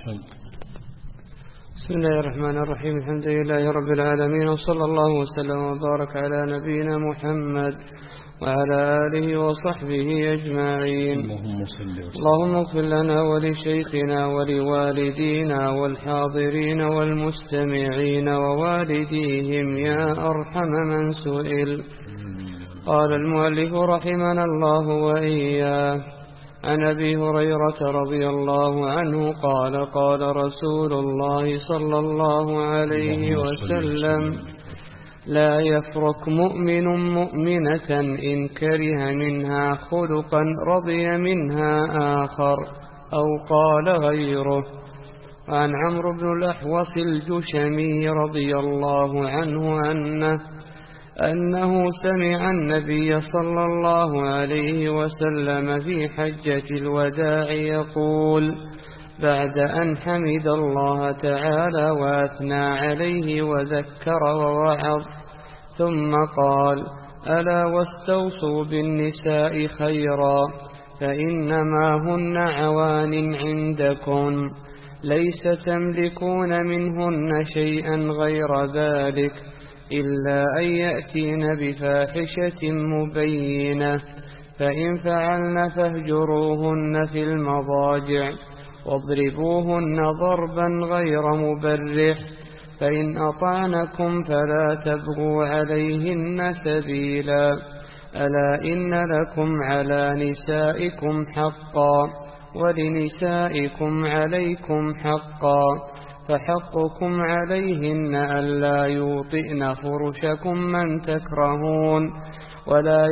بسم الله الرحمن الرحيم. الحمد لله رب العالمين، وصلى الله وسلم وبارك على نبينا محمد وعلى آله وصحبه أجمعين. اللهم اغفر لنا ولشيخنا ولوالدينا والحاضرين والمستمعين ووالديهم يا أرحم من سئل. قال المؤلف رحمنا الله وإياه: عن أبي هريرة رضي الله عنه قال: قال رسول الله صلى الله عليه وسلم: لا يفرق مؤمن مؤمنة إن كره منها خلقا رضي منها آخر، أو قال غيره. عن عمرو بن الأحوص الجشمي رضي الله عنه أنه سمع النبي صلى الله عليه وسلم في حجة الوداع يقول بعد أن حمد الله تعالى وأثنى عليه وذكر ووعظ، ثم قال: ألا واستوصوا بالنساء خيرا، فإنما هن عوان عندكم، ليس تملكون منهن شيئا غير ذلك، إلا أن يأتين بفاحشة مبينة، فإن فعلن فاهجروهن في المضاجع واضربوهن ضربا غير مبرح، فإن أطعنكم فلا تبغوا عليهن سبيلا، ألا إن لكم على نسائكم حقا ولنسائكم عليكم حقا، فحقكم عليهن ألا يوطئن فرشكم من تكرهون، ولا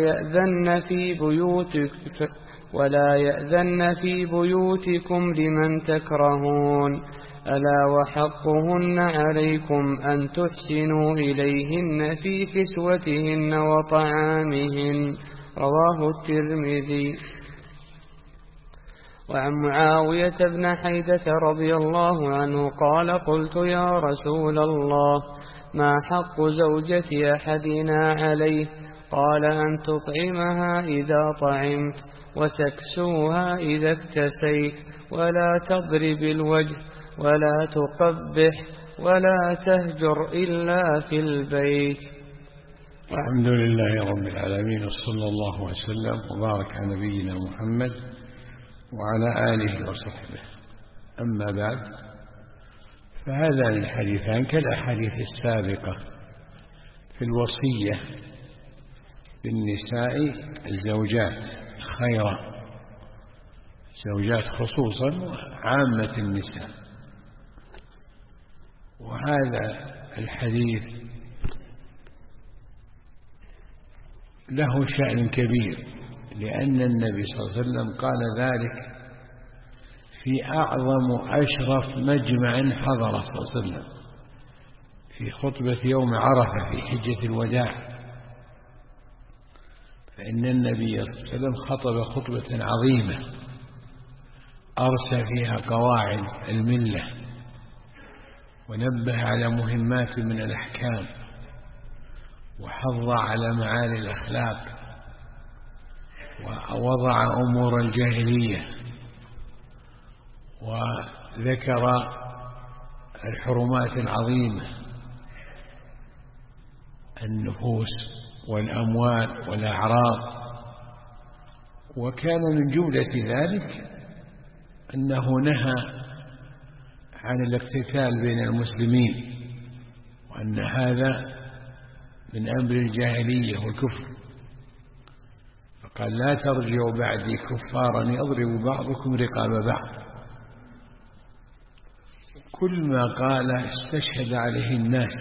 يأذن في بيوتكم لمن تكرهون، ألا وحقهن عليكم أن تحسنوا إليهن في كسوتهن وطعامهن. رواه الترمذي. وعن معاوية بن حيدة رضي الله عنه قال: قلت يا رسول الله، ما حق زوجة أحدنا عليه؟ قال: أن تطعمها إذا طعمت، وتكسوها إذا اكتسيت، ولا تضرب الوجه، ولا تقبح، ولا تهجر إلا في البيت. الحمد لله رب العالمين، وصلى الله وسلم وبارك على نبينا محمد وعلى آله وصحبه. أما بعد، فهذان الحديثان كالأحاديث السابقة في الوصية بالنساء الزوجات خيرا، زوجات خصوصا وعامة النساء. وهذا الحديث له شأن كبير، لأن النبي صلى الله عليه وسلم قال ذلك في أعظم أشرف مجمع حضر صلى الله عليه وسلم في خطبة يوم عرفة في حجة الوداع، فإن النبي صلى الله عليه وسلم خطب خطبة عظيمة أرسى فيها قواعد الملة، ونبه على مهمات من الأحكام، وحض على معالي الأخلاق، ووضع أمور الجاهلية، وذكر الحرمات العظيمة، النفوس والأموال والأعراض. وكان من جملة ذلك أنه نهى عن الاقتتال بين المسلمين، وأن هذا من أمر الجاهلية والكفر، فقال: لا ترجعوا بعدي كفارا يضرب بعضكم رقاب بعض. كل ما قال استشهد عليه الناس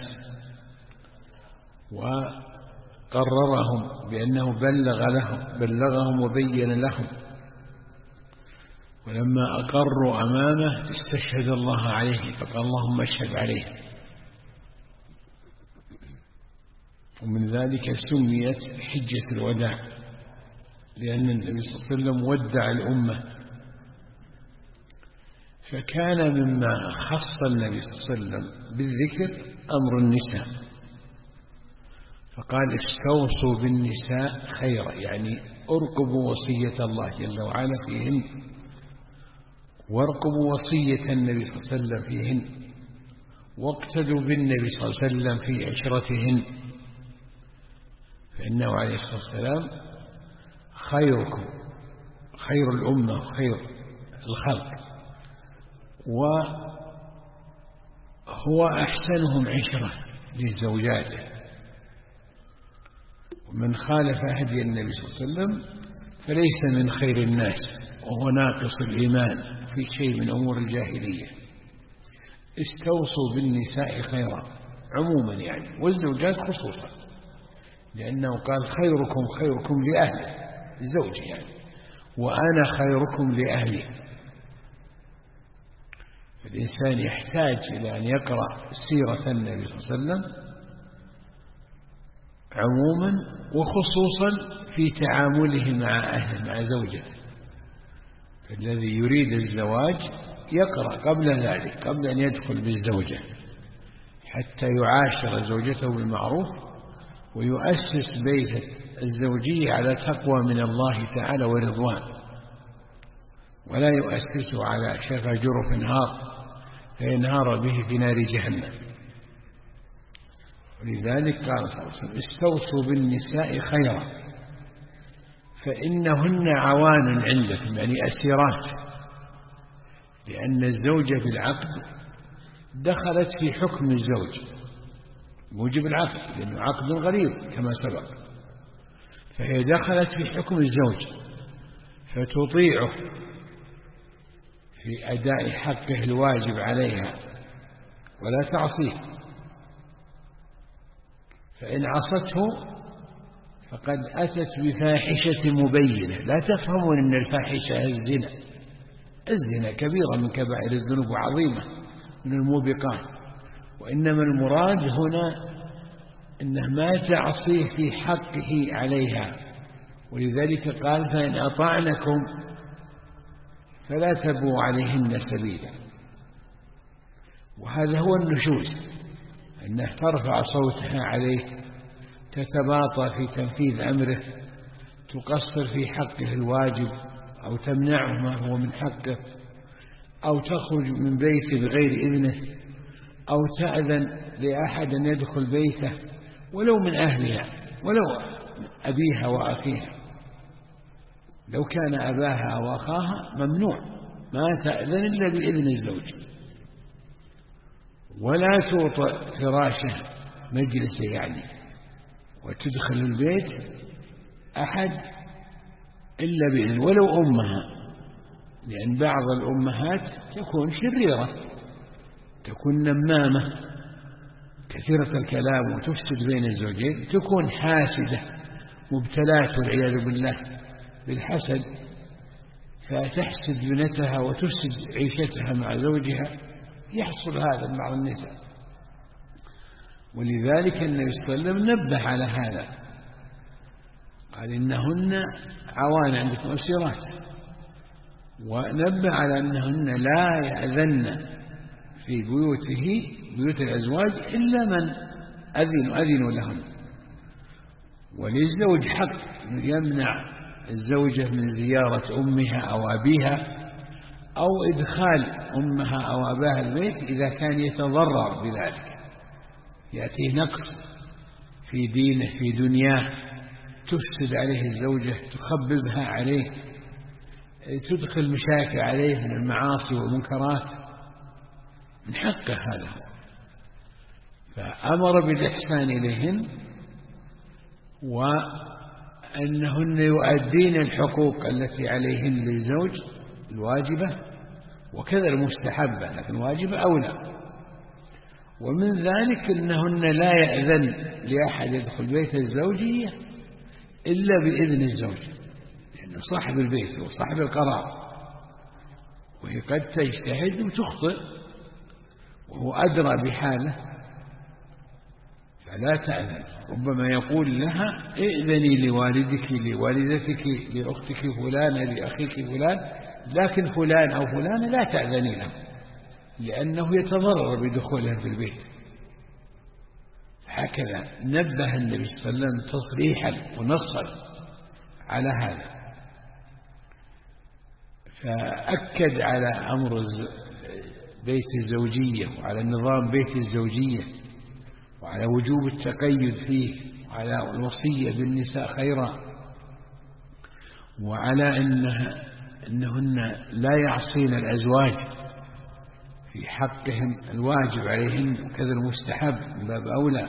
وقررهم بأنه بلغهم وبين لهم، ولما أقروا أمامه استشهد الله عليه فقال: اللهم اشهد عليه. ومن ذلك سميت حجة الوداع، لأن النبي صلى الله عليه وسلم ودع الأمة. فكان مما خص النبي صلى الله عليه وسلم بالذكر أمر النساء، فقال: استوصوا بالنساء خيرا، يعني ارقبوا وصية الله جل وعلا فيهن، وارقبوا وصية النبي صلى الله عليه وسلم فيهن، واقتدوا بالنبي صلى الله عليه وسلم في عشرتهن، فإنه عليه الصلاة والسلام خيركم، خير الأمة وخير الخلق، وهو أحسنهم عشرة لزوجاته. ومن خالف هدي النبي صلى الله عليه وسلم فليس من خير الناس، وهو ناقص الإيمان في شيء من أمور الجاهلية. استوصوا بالنساء خيرا عموما يعني، والزوجات خصوصا، لأنه قال خيركم خيركم لأهله، لزوجه يعني، وأنا خيركم لأهلي. الإنسان يحتاج إلى أن يقرأ سيرة النبي صلى الله عليه وسلم عموما، وخصوصا في تعامله مع أهله، مع زوجته. فالذي يريد الزواج يقرأ قبل ذلك، قبل أن يدخل بالزوجة، حتى يعاشر زوجته بالمعروف ويؤسس بيت الزوجية على تقوى من الله تعالى ورضوان، ولا يؤسسه على شفا جرف نهار فينهار به في نار جهنم. ولذلك قال صلى الله عليه وسلم استوصوا بالنساء خيرا فإنهن عوان عندكم، يعني أسيرات، لأن الزوجة بالعقد دخلت في حكم الزوج موجب العقد، لأنه عقد غريب كما سبق، فهي دخلت في حكم الزوج، فتطيعه في أداء حقه الواجب عليها ولا تعصيه. فإن عصته فقد أتت بفاحشة مبينة. لا تفهمون أن الفاحشة الزنا، الزنا كبيرة من كبائر الذنوب وعظيمة من الموبقات، وإنما المراد هنا أنه ما تعصيه في حقه عليها. ولذلك قال فإن أطعنكم فلا تبوا عليهن سبيلا. وهذا هو النشوز، أنه ترفع صوتها عليه، تتباطأ في تنفيذ أمره، تقصر في حقه الواجب، أو تمنعه ما هو من حقه، أو تخرج من بيته بغير إذنه، أو تأذن لأحد أن يدخل بيته ولو من أهلها، ولو أبيها وأخيها. لو كان أباها أو أخاها ممنوع، ما تأذن إلا بإذن الزوج. ولا توطأ فراشه مجلسه يعني، وتدخل البيت أحد إلا بإذن، ولو أمها، لأن بعض الأمهات تكون شريرة، تكون نمامة كثيرة الكلام وتفسد بين الزوجين، تكون حاسدة مبتلات والعياذ بالله بالحسد، فتحسد بنتها وتفسد عيشتها مع زوجها. يحصل هذا مع بعض النساء. ولذلك النبي صلى الله عليه وسلم نبه على هذا، قال إنهن عوان عندكم أسيرات، ونبه على أنهن لا يأذن في بيوت الأزواج إلا من أذنوا لهم. وللزوج حق يمنع الزوجة من زيارة أمها أو أبيها، أو إدخال أمها أو أباها البيت إذا كان يتضرر بذلك، يأتيه نقص في دينه في دنياه، تفسد عليه الزوجة، تخببها عليه، تدخل مشاكل عليه من المعاصي والمنكرات، من حقه هذا هو. فأمر بالإحسان إليهن، وأنهن يؤدين الحقوق التي عليهن للزوج الواجبة، وكذا المستحبة، لكن الواجبة أولى. ومن ذلك أنهن لا يأذن لأحد يدخل بيت الزوجية إلا بإذن الزوج، لأنه صاحب البيت وصاحب القرار، وهي قد تجتهد وتخطئ وهو أدرى بحاله، فلا تأذن. ربما يقول لها ائذني لوالدك لوالدتك لأختك فلانة لأخيك فلان، لكن فلان أو فلان لا تأذني له، لأنه يتضرر بدخولها في البيت. هكذا نبه النبي صلى الله عليه وسلم تصريحا ونصا على هذا. فأكد على أمر بيت الزوجية وعلى نظام بيت الزوجية وعلى وجوب التقيد فيه وعلى الوصية بالنساء خيرا وعلى أنهن لا يعصين الأزواج في حقهم الواجب عليهن وكذا المستحب من باب أولى.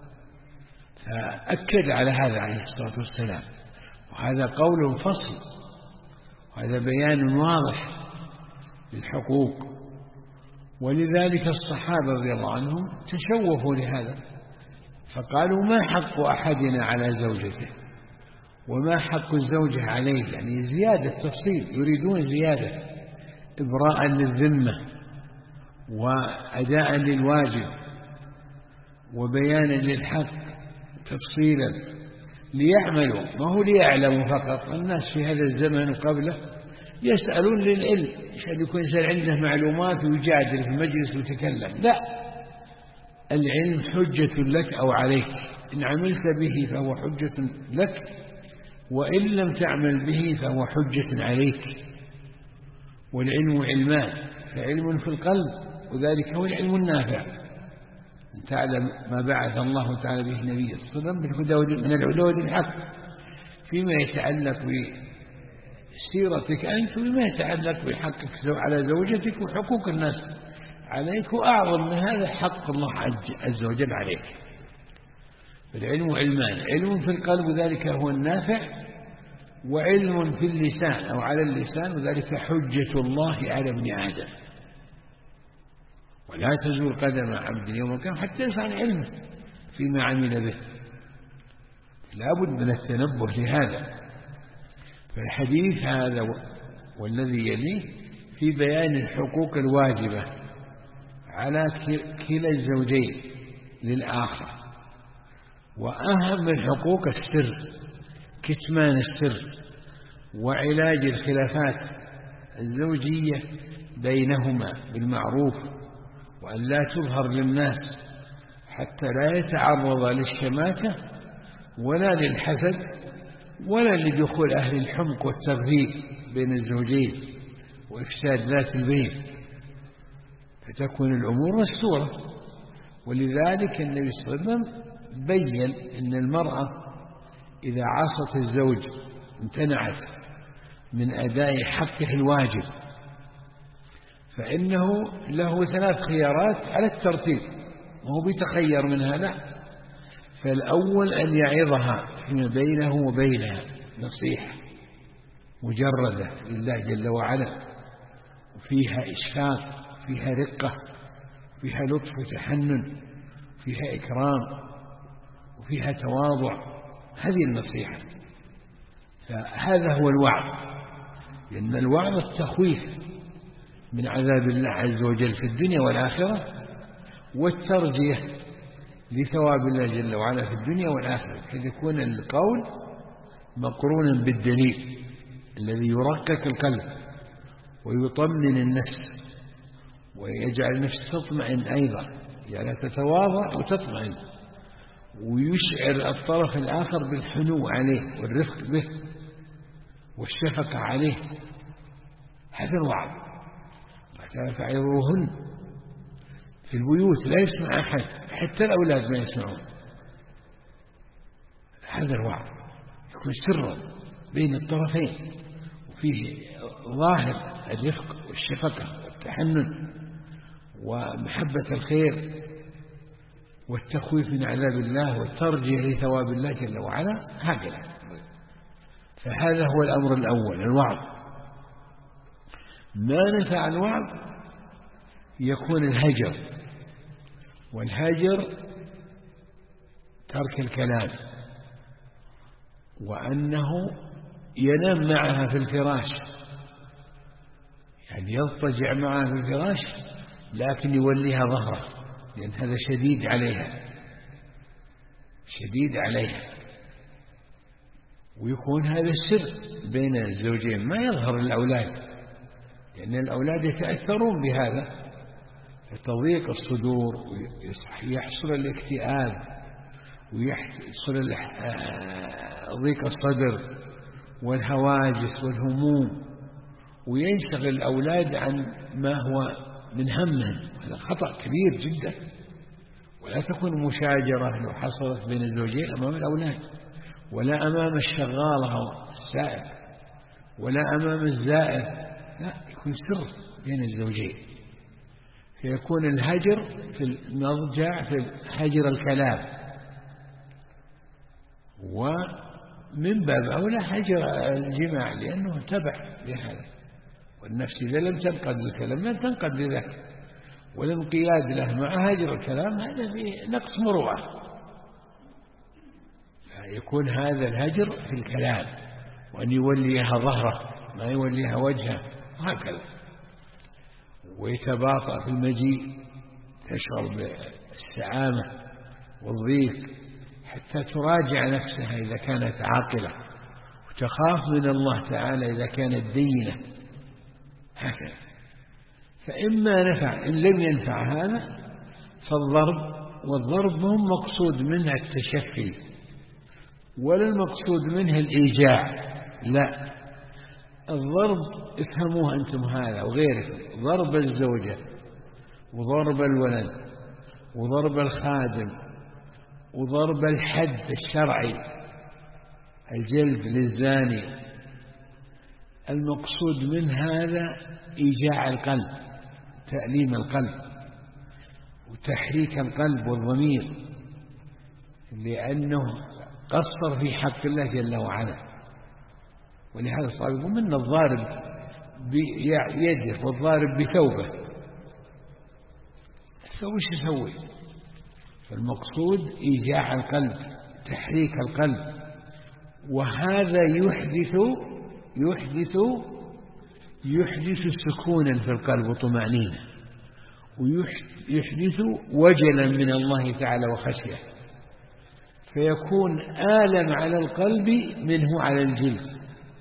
فأكد على هذا عليه الصلاة والسلام، وهذا قول فصل وهذا بيان واضح للحقوق. ولذلك الصحابة رضي الله عنهم تشوفوا لهذا فقالوا ما حق أحدنا على زوجته وما حق الزوجة عليه، يعني زيادة تفصيل، يريدون زيادة إبراء للذمة وأداء للواجب وبيانا للحق تفصيلا ليعملوا، ما هو ليعلموا فقط. الناس في هذا الزمن وقبله يسألون للعلم، عشان يكون إنسان عنده معلومات ويجادل في المجلس ويتكلم. لا، العلم حجة لك أو عليك، إن عملت به فهو حجة لك وإن لم تعمل به فهو حجة عليك. والعلم علمان، فعلم في القلب وذلك هو العلم النافع، أن تعلم ما بعث الله تعالى به نبيه صلى الله عليه وسلم من الهدى والحق فيما يتعلق بسيرتك أنت وما يتعلق بحقك على زوجتك وحقوق الناس عليك، وأعظم من هذا حق الله عز وجل عليك. فالعلم علمان، علم في القلب وذلك هو النافع، وعلم في اللسان أو على اللسان وذلك حجة الله على ابن آدم. ولا تزول قدم عبد يوم القيامة حتى يسعى علمه فيما عمل به. لا بد من التنبه لهذا. فالحديث هذا والذي يليه في بيان الحقوق الواجبة على كلا الزوجين للآخر، وأهم الحقوق السر، كتمان السر وعلاج الخلافات الزوجية بينهما بالمعروف، وأن لا تظهر للناس حتى لا يتعرض للشماتة ولا للحسد ولا لدخول أهل الحمق والتغذيب بين الزوجين وإفساد ذات البين، فتكون الأمور مستورة. ولذلك النبي صلى الله عليه وسلم بيّن أن المرأة إذا عصت الزوج امتنعت من أداء حقه الواجب فإنه له 3 خيارات على الترتيب، وهو بيتخير منها. لا، فالأول أن يعظها فيما بينه وبينها نصيحة مجردة لله جل وعلا، وفيها إشفاق، فيها رقة، فيها لطف وتحنن، فيها إكرام، وفيها تواضع. هذه النصيحة. فهذا هو الوعظ، لأن الوعظ التخويف من عذاب الله عز وجل في الدنيا والآخرة، والترجية لثواب الله جل وعلا في الدنيا والآخرة، حيث يكون القول مقرونا بالدليل الذي يرقق القلب ويطمن النفس ويجعل النفس تطمئن أيضا، يعني تتواضع وتطمئن، ويشعر الطرف الآخر بالحنو عليه والرفق به والشفقة عليه. هذا الوعظ. فعظوهن في البيوت لا يسمع أحد، حتى الأولاد ما يسمعون. هذا الوعظ يكون سرا بين الطرفين، وفيه ظاهر الرفق والشفقة والتحنن ومحبة الخير والتخويف من عذاب الله والترجية لثواب الله جل وعلا. هكذا. فهذا هو الأمر الأول، الوعظ. ما نفع الوعظ يكون الهجر، والهجر ترك الكلام، وأنه ينام معها في الفراش، يعني يضطجع معها في الفراش لكن يوليها ظهره، لأن هذا شديد عليها، شديد عليها. ويكون هذا السر بين الزوجين، ما يظهر الأولاد، لأن الأولاد يتأثرون بهذا فتضيق الصدور ويحصل الاكتئاب ويحصل ضيق الصدر والهواجس والهموم وينشغل الأولاد عن ما هو من همهم. هذا خطأ كبير جدا. ولا تكون مشاجرة لو حصلت بين الزوجين أمام الأولاد، ولا أمام الشغالة أو السائق، ولا أمام الزائر، لا، يكون سر بين الزوجين. فيكون الهجر في المضجع في حجر الكلام، ومن باب أولى حجر الجماع، لأنه تبع لهذا. والنفس إذا لم تنقد الكلام لن تنقد لذلك، والانقياد له مع هجر الكلام هذا فيه نقص مروءة. يكون هذا الهجر في الكلام، وأن يوليها ظهره ما يوليها وجهه، وهكذا. ويتباطأ في المجيء، تشعر بالسعامة والضيق، حتى تراجع نفسها إذا كانت عاقلة، وتخاف من الله تعالى إذا كانت دينة، هكذا. فإما نفع، إن لم ينفع هذا فالضرب. والضرب ما هو مقصود منه التشفي، ولا المقصود منه الإيجاع، لا. الضرب افهموه أنتم هذا وغيركم: ضرب الزوجة، وضرب الولد، وضرب الخادم، وضرب الحد الشرعي، الجلد للزاني. المقصود من هذا إيجاع القلب، تأليم القلب، وتحريك القلب والضمير، لأنه قصر في حق الله جل وعلا. ولهذا الصحابة يقول: منا الضارب بيده والضارب بثوبه. الثوب ايش يسوي؟ فالمقصود إيجاع القلب، تحريك القلب، وهذا يحدث سكونا في القلب وطمأنينة، ويحدث وجلا من الله تعالى وخشية، فيكون آلم على القلب منه على الجلد.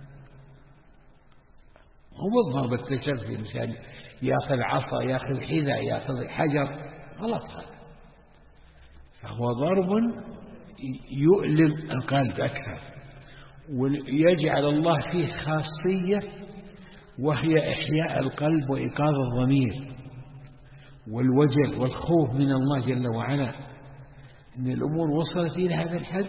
هو الضرب التشفي، الإنسان يأخذ عصا، يأخذ حذاء، يأخذ حجر، غلط هذا. فهو ضرب يؤلم القلب أكثر، ويجعل الله فيه خاصية، وهي إحياء القلب وإيقاظ الضمير والوجل والخوف من الله جل وعلا. إن الأمور وصلت إلى هذا الحد،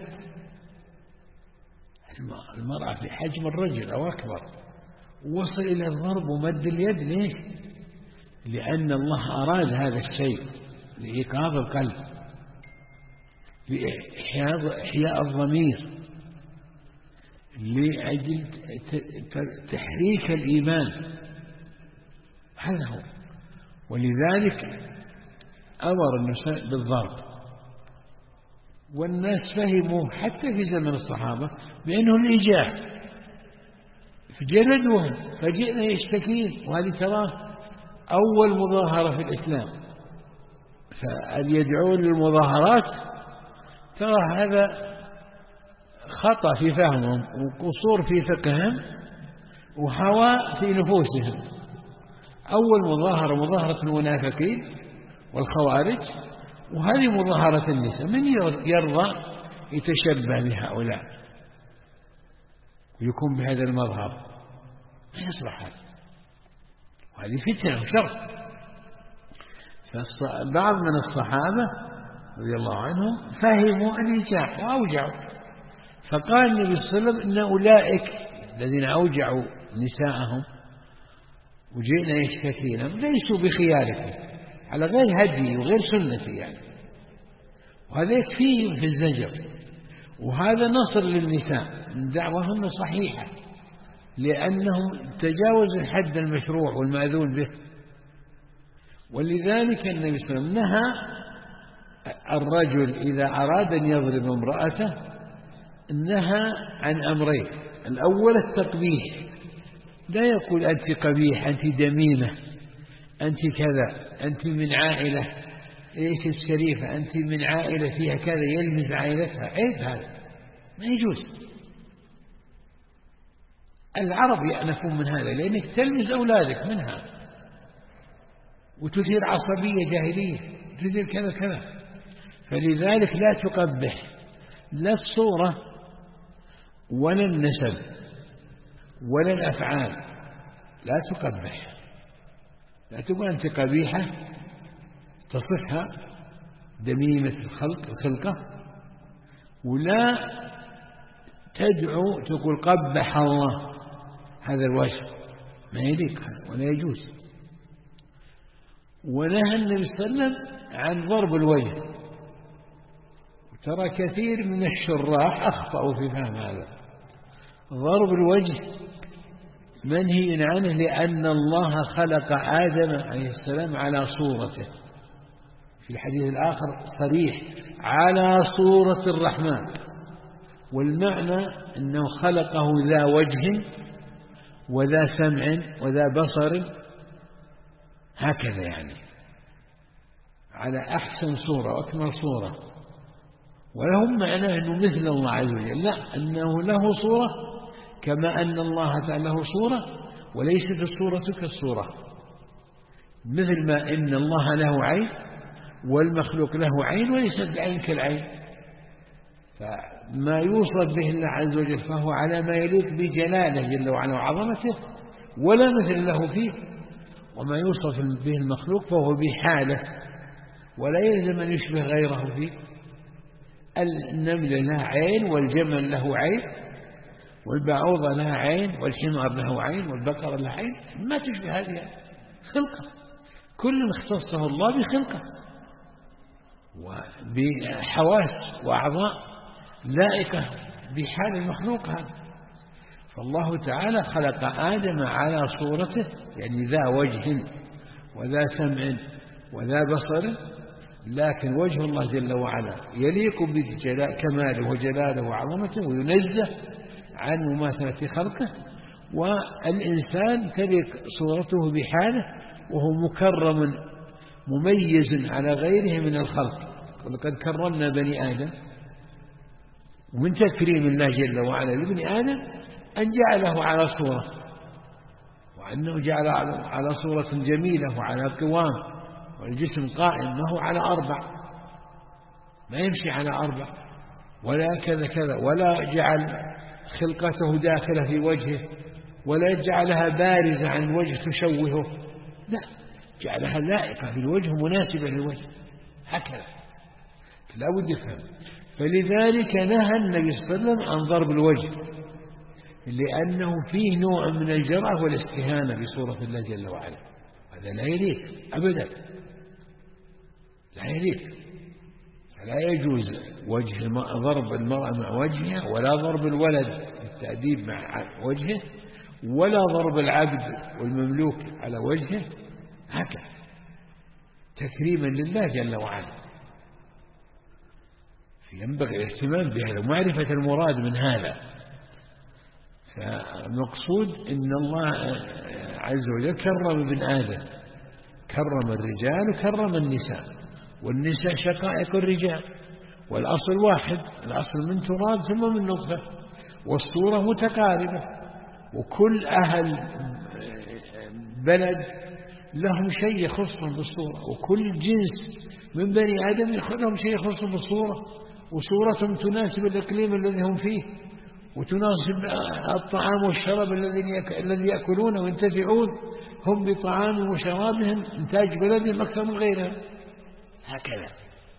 المرأة في حجم الرجل أو أكبر، وصل إلى الضرب ومد اليد. ليش؟ لأن الله أراد هذا الشيء لإيقاظ القلب، لإحياء الضمير، لأجل تحريك الإيمان. هذا هو. ولذلك أمر النساء بالضرب، والناس فهموا حتى في زمن الصحابة بأنه الإيجاع، فجلدوهم فجئنا يشتكين. وهذه ترى أول مظاهرة في الإسلام، فأن يدعون للمظاهرات ترى هذا خطأ في فهمهم، وقصور في فقههم، وهوى في نفوسهم. أول مظاهرة مظاهرة المنافقين والخوارج، وهذه مظاهرة النساء. من يرضى يتشبه بهؤلاء ويكون بهذا المظهر؟ ما يصلح هذا، وهذه فتنة وشر. فبعض من الصحابة رضي الله عنهم فهموا الإيجاع وأوجعوا، فقال النبي صلى الله عليه وسلم: إن أولئك الذين أوجعوا نساءهم وجئنا يشتكينا ليسوا بخياركم، على غير هدي وغير سنتي يعني. وهذا يكفيهم في الزجر، وهذا نصر للنساء من دعوهن صحيحة، لأنهم تجاوزوا الحد المشروع والمأذون به. ولذلك النبي صلى الله عليه وسلم نهى الرجل إذا أراد أن يضرب امرأته، نهى عن أمرين: الأول التقبيح، لا يقول أنت قبيح، أنت دميمة، أنت كذا، أنت من عائلة ليست شريفة، أنت من عائلة فيها كذا، يلمز عائلتها. عيب هذا، ما يجوز. العرب يأنفون من هذا، لأنك تلمز أولادك منها وتثير عصبية جاهلية، تثير كذا كذا. فلذلك لا تقبح لا الصورة ولا النسب ولا الأفعال، لا تقبح، لا تقول أنت قبيحة تصفها دميمة الخلقة، ولا تدعو تقول قبح الله، هذا الوجه ما يليق ولا يجوز. ونهى النبي صلى الله عليه وسلم عن ضرب الوجه، وترى كثير من الشراح أخطأوا في فهم هذا. ضرب الوجه منهي عنه، لأن الله خلق آدم عليه السلام على صورته، في الحديث الآخر صريح على صورة الرحمن، والمعنى أنه خلقه ذا وجه وذا سمع وذا بصر، هكذا يعني على أحسن صورة وأكمل صورة. ولهم معنى أنه مثل الله عز وجل، لا، أنه له صورة كما أن الله تعالى له صورة، وليست الصورة كالصورة، مثل ما إن الله له عين والمخلوق له عين وليست العين كالعين. فما يوصف به الله عز وجل فهو على ما يليق بجلاله جل وعلا وعظمته، ولا مثل له فيه. وما يوصف به المخلوق فهو بحاله، ولا يلزم أن يشبه غيره فيه. النمل لها عين، والجمل له عين، والبعوضة لها عين، والحمار له عين، والبقرة لها عين، ما تشبه هذه خلقة، كل اختصه الله بخلقه وبحواس وأعضاء لائقة بحال المخلوق هذا. فالله تعالى خلق آدم على صورته، يعني ذا وجه وذا سمع وذا بصر، لكن وجه الله جل وعلا يليق بكماله وجلاله وعظمته، وينزه عن مماثلة خلقه. والإنسان تليق صورته بحاله، وهو مكرم مميز على غيره من الخلق. ولقد كرمنا بني آدم، ومن تكريم الله جل وعلا لابن آدم أن جعله على صورة، وأنه جعل على صورة جميلة وعلى قوام، والجسم قائم، ما هو على أربع، ما يمشي على أربع، ولا كذا كذا، ولا جعل خلقته داخلة في وجهه، ولا جعلها بارزة عن الوجه تشوهه، لا، جعلها لائقة في الوجه مناسبة للوجه، هكذا لا بد يفهم. فلذلك نهى النبي صلى الله عليه وسلم عن ضرب الوجه، لأنه فيه نوع من الجرأة والاستهانة بصورة الله جل وعلا، هذا لا يليق أبدا، لا يليق. فلا يجوز ضرب المرأة مع وجهها، ولا ضرب الولد بالتأديب مع وجهه، ولا ضرب العبد والمملوك على وجهه، هكذا تكريما لله جل وعلا. ينبغي الاهتمام بهذا ومعرفة المراد من هذا. فالمقصود إن الله عز وجل كرم ابن آدم، كرم الرجال وكرم النساء، والنساء شقائق الرجال، والأصل واحد، الأصل من تراب ثم من نطفة، والصورة متقاربة، وكل أهل بلد لهم شيء يخصهم بالصورة، وكل جنس من بني آدم لهم شيء يخصهم بالصورة، وصورتهم تناسب الإقليم الذي هم فيه، وتناسب الطعام والشراب الذي يأكلونه وينتفعون هم بطعام وشرابهم، إنتاج بلدهم أكثر من غيرهم، هكذا.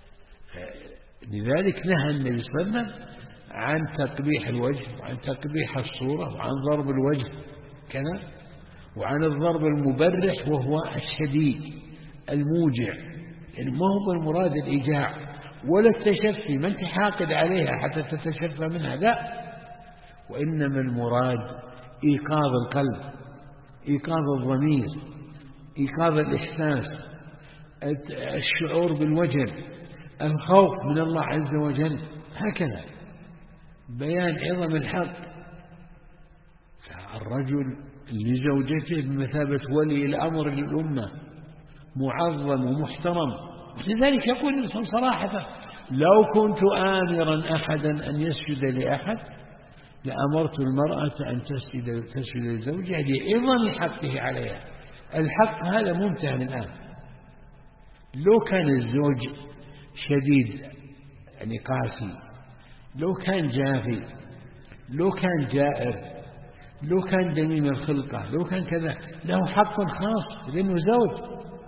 لذلك نهى النبي صلى الله عليه وسلم عن تقبيح الوجه، وعن تقبيح الصورة، وعن ضرب الوجه كذا، وعن الضرب المبرح وهو الشديد الموجع، يعني ما هو المراد الإيجاع ولا التشفي، ما انت حاقد عليها حتى تتشفى منها، لا، وإنما المراد إيقاظ القلب، إيقاظ الضمير، إيقاظ الإحساس، الشعور بالوجل، الخوف من الله عز وجل، هكذا بيان عظم الحق. فالرجل لزوجته بمثابة ولي الأمر للأمة، معظم ومحترم. لذلك يقول الإنسان صراحة: لو كنت آمرا أحدا أن يسجد لأحد لأمرت المرأة أن تسجد لزوجها لعظم حقه عليها. الحق هذا منتهى الآن. لو كان الزوج شديد يعني قاسي، لو كان جافي، لو كان جائر، لو كان دميم الخلقة، لو كان كذا، له حق خاص لأنه زوج.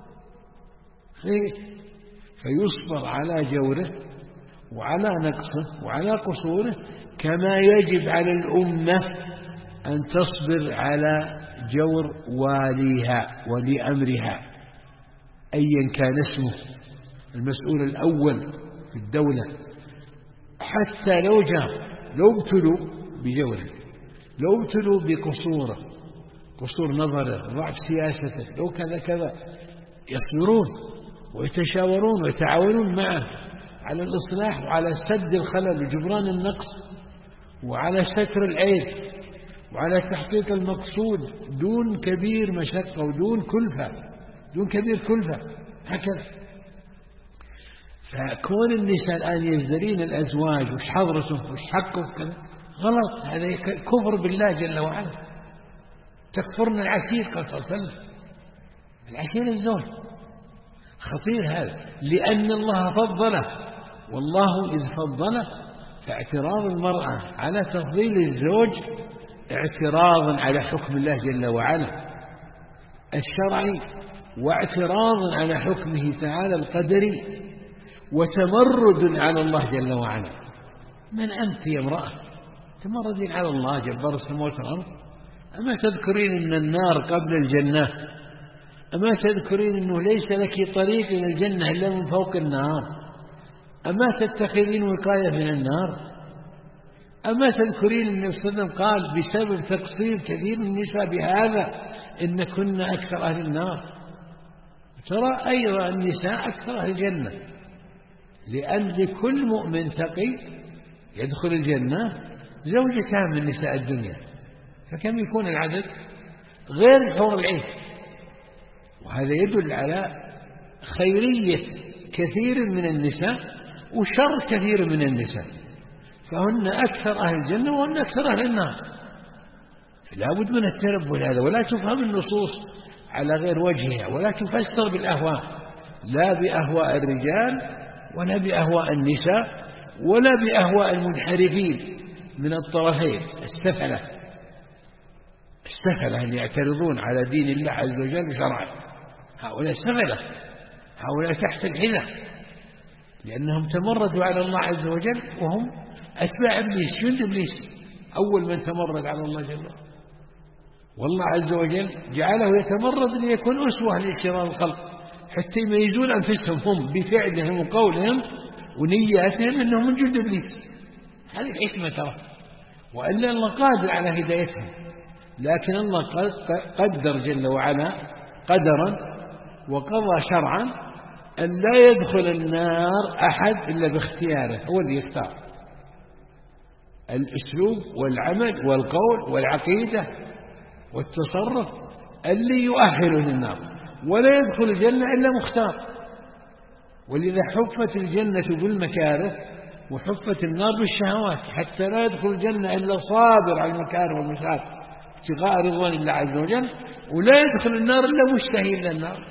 فيصبر على جوره وعلى نقصه وعلى قصوره، كما يجب على الأمة أن تصبر على جور واليها ولي أمرها أيا كان اسمه المسؤول الأول في الدولة، حتى لو ابتلوا بجوره، لو ابتلوا بقصوره، قصور نظره، ضعف سياسته، لو كذا كذا، يصبرون ويتشاورون ويتعاونون معه على الإصلاح وعلى سد الخلل وجبران النقص وعلى ستر العيب وعلى تحقيق المقصود دون كبير مشقة ودون كلفة، دون كبير كلفة هكذا. فكون النساء الآن يزدرين الأزواج وش حضرته وش حقه كذا غلط، هذا كفر بالله جل وعلا. تكفرن العسير، قال صلى الله عليه وسلم العسير الزوج خطير هذا، لأن الله فضله، والله إذ فضله فاعتراض المرأة على تفضيل الزوج اعتراض على حكم الله جل وعلا الشرعي، واعتراض على حكمه تعالى القدري، وتمرد على الله جل وعلا. من أنت يا امرأة تمردين على الله جبار السماوات والأرض؟ أما تذكرين أن النار قبل الجنة؟ أما تذكرين أنه ليس لك طريق إلى الجنة إلا من فوق النار؟ أما تتخذين وقاية من النار؟ أما تذكرين أن النبي صلى الله عليه وسلم قال بسبب تقصير كثير من النساء بهذا إن كنا أكثر أهل النار؟ ترى أيضا النساء أكثر أهل الجنة، لأن لكل مؤمن تقي يدخل الجنة زوجتان من نساء الدنيا، فكم يكون العدد غير حور العين. وهذا يدل على خيرية كثير من النساء وشر كثير من النساء، فهن أكثر أهل الجنة وهن أكثر أهل النار. فلا بد من التنبه هذا، ولا تفهم النصوص على غير وجهها، ولا تفسر بالأهواء، لا بأهواء الرجال ولا بأهواء النساء ولا بأهواء المنحرفين من الطرفين السفلة اللي يعترضون على دين الله عز وجل وشرعه. هؤلاء سفلة، هؤلاء تحت الحذاء، لأنهم تمردوا على الله عز وجل وهم أتباع إبليس، جند إبليس أول من تمرد على الله جل وعلا. والله عز وجل جعله يتمرد ليكون أسوة لشرار الخلق، حتى يميزون أنفسهم هم بفعلهم وقولهم ونياتهم أنهم من جند إبليس. هذه الحكمة ترى، وإلا الله قادر على هدايتهم، لكن الله قدر جل وعلا قدرا وقضى شرعا أن لا يدخل النار أحد إلا باختياره، هو اللي يختار الأسلوب والعمل والقول والعقيدة والتصرف اللي يؤهله للنار، ولا يدخل الجنة إلا مختار. ولذا حفت الجنة بالمكاره وحفت النار بالشهوات، حتى لا يدخل الجنة إلا صابر على المكاره والمشاق ابتغاء رضوان الله عز وجل، ولا يدخل النار إلا مشتهي إلى النار.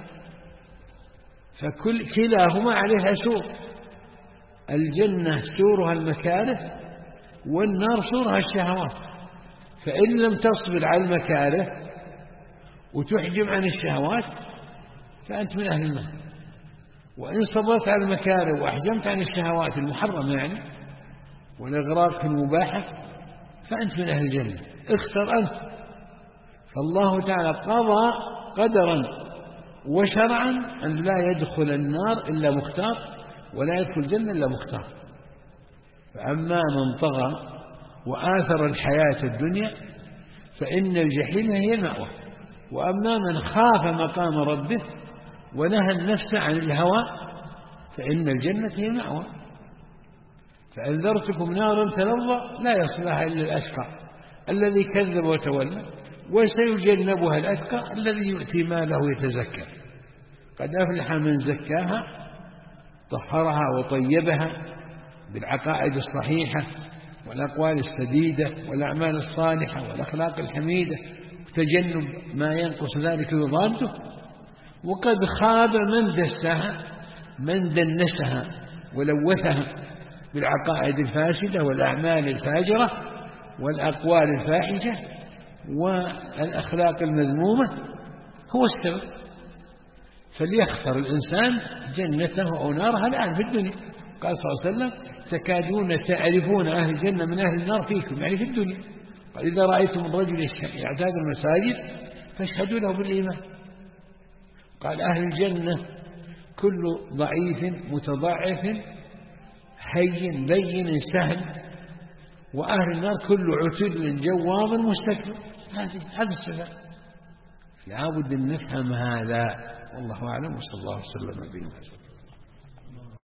كلاهما عليها سور، الجنة سورها المكاره والنار سورها الشهوات. فإن لم تصبر على المكاره وتحجم عن الشهوات فأنت من أهل النار، وإن صبرت على المكاره وأحجمت عن الشهوات المحرمة يعني والإغراق في المباحة فأنت من أهل الجنة. اختر أنت. فالله تعالى قضى قدرا وشرعا أن لا يدخل النار إلا مختار، ولا يدخل الجنة إلا مختار. فأما من طغى وآثر الحياة الدنيا فإن الجحيم هي المأوى، وأما من خاف مقام ربه ونهى النفس عن الهوى فإن الجنة هي المأوى. فأنذرتكم نارا تلظى لا يصلها إلا الأشقى الذي كذب وتولى، وسيجنبها الأتقى الذي يؤتي ماله يتزكى. قد أفلح من زكاها طهرها وطيبها بالعقائد الصحيحة والأقوال السديدة والأعمال الصالحة والأخلاق الحميدة وتجنب ما ينقص ذلك ويضاده. وقد خاب من دسها، من دنسها ولوثها بالعقائد الفاسدة والأعمال الفاجرة والأقوال الفاحشة والأخلاق المذمومة هو السبب. فليختر الإنسان جنته أو نارها الآن في الدنيا. قال صلى الله عليه وسلم تكادون تعرفون أهل الجنة من أهل النار فيكم، يعني في الدنيا. قال إذا رأيتم الرجل يعتاد المساجد فاشهدوا له بالإيمان. قال أهل الجنة كل ضعيف متضعف هين لين سهل، وأهل النار كل عتل جواب مستكبر. هذا السبب. لابد أن نفهم هذا. والله أعلم، وصلى الله وسلم على نبينا محمد.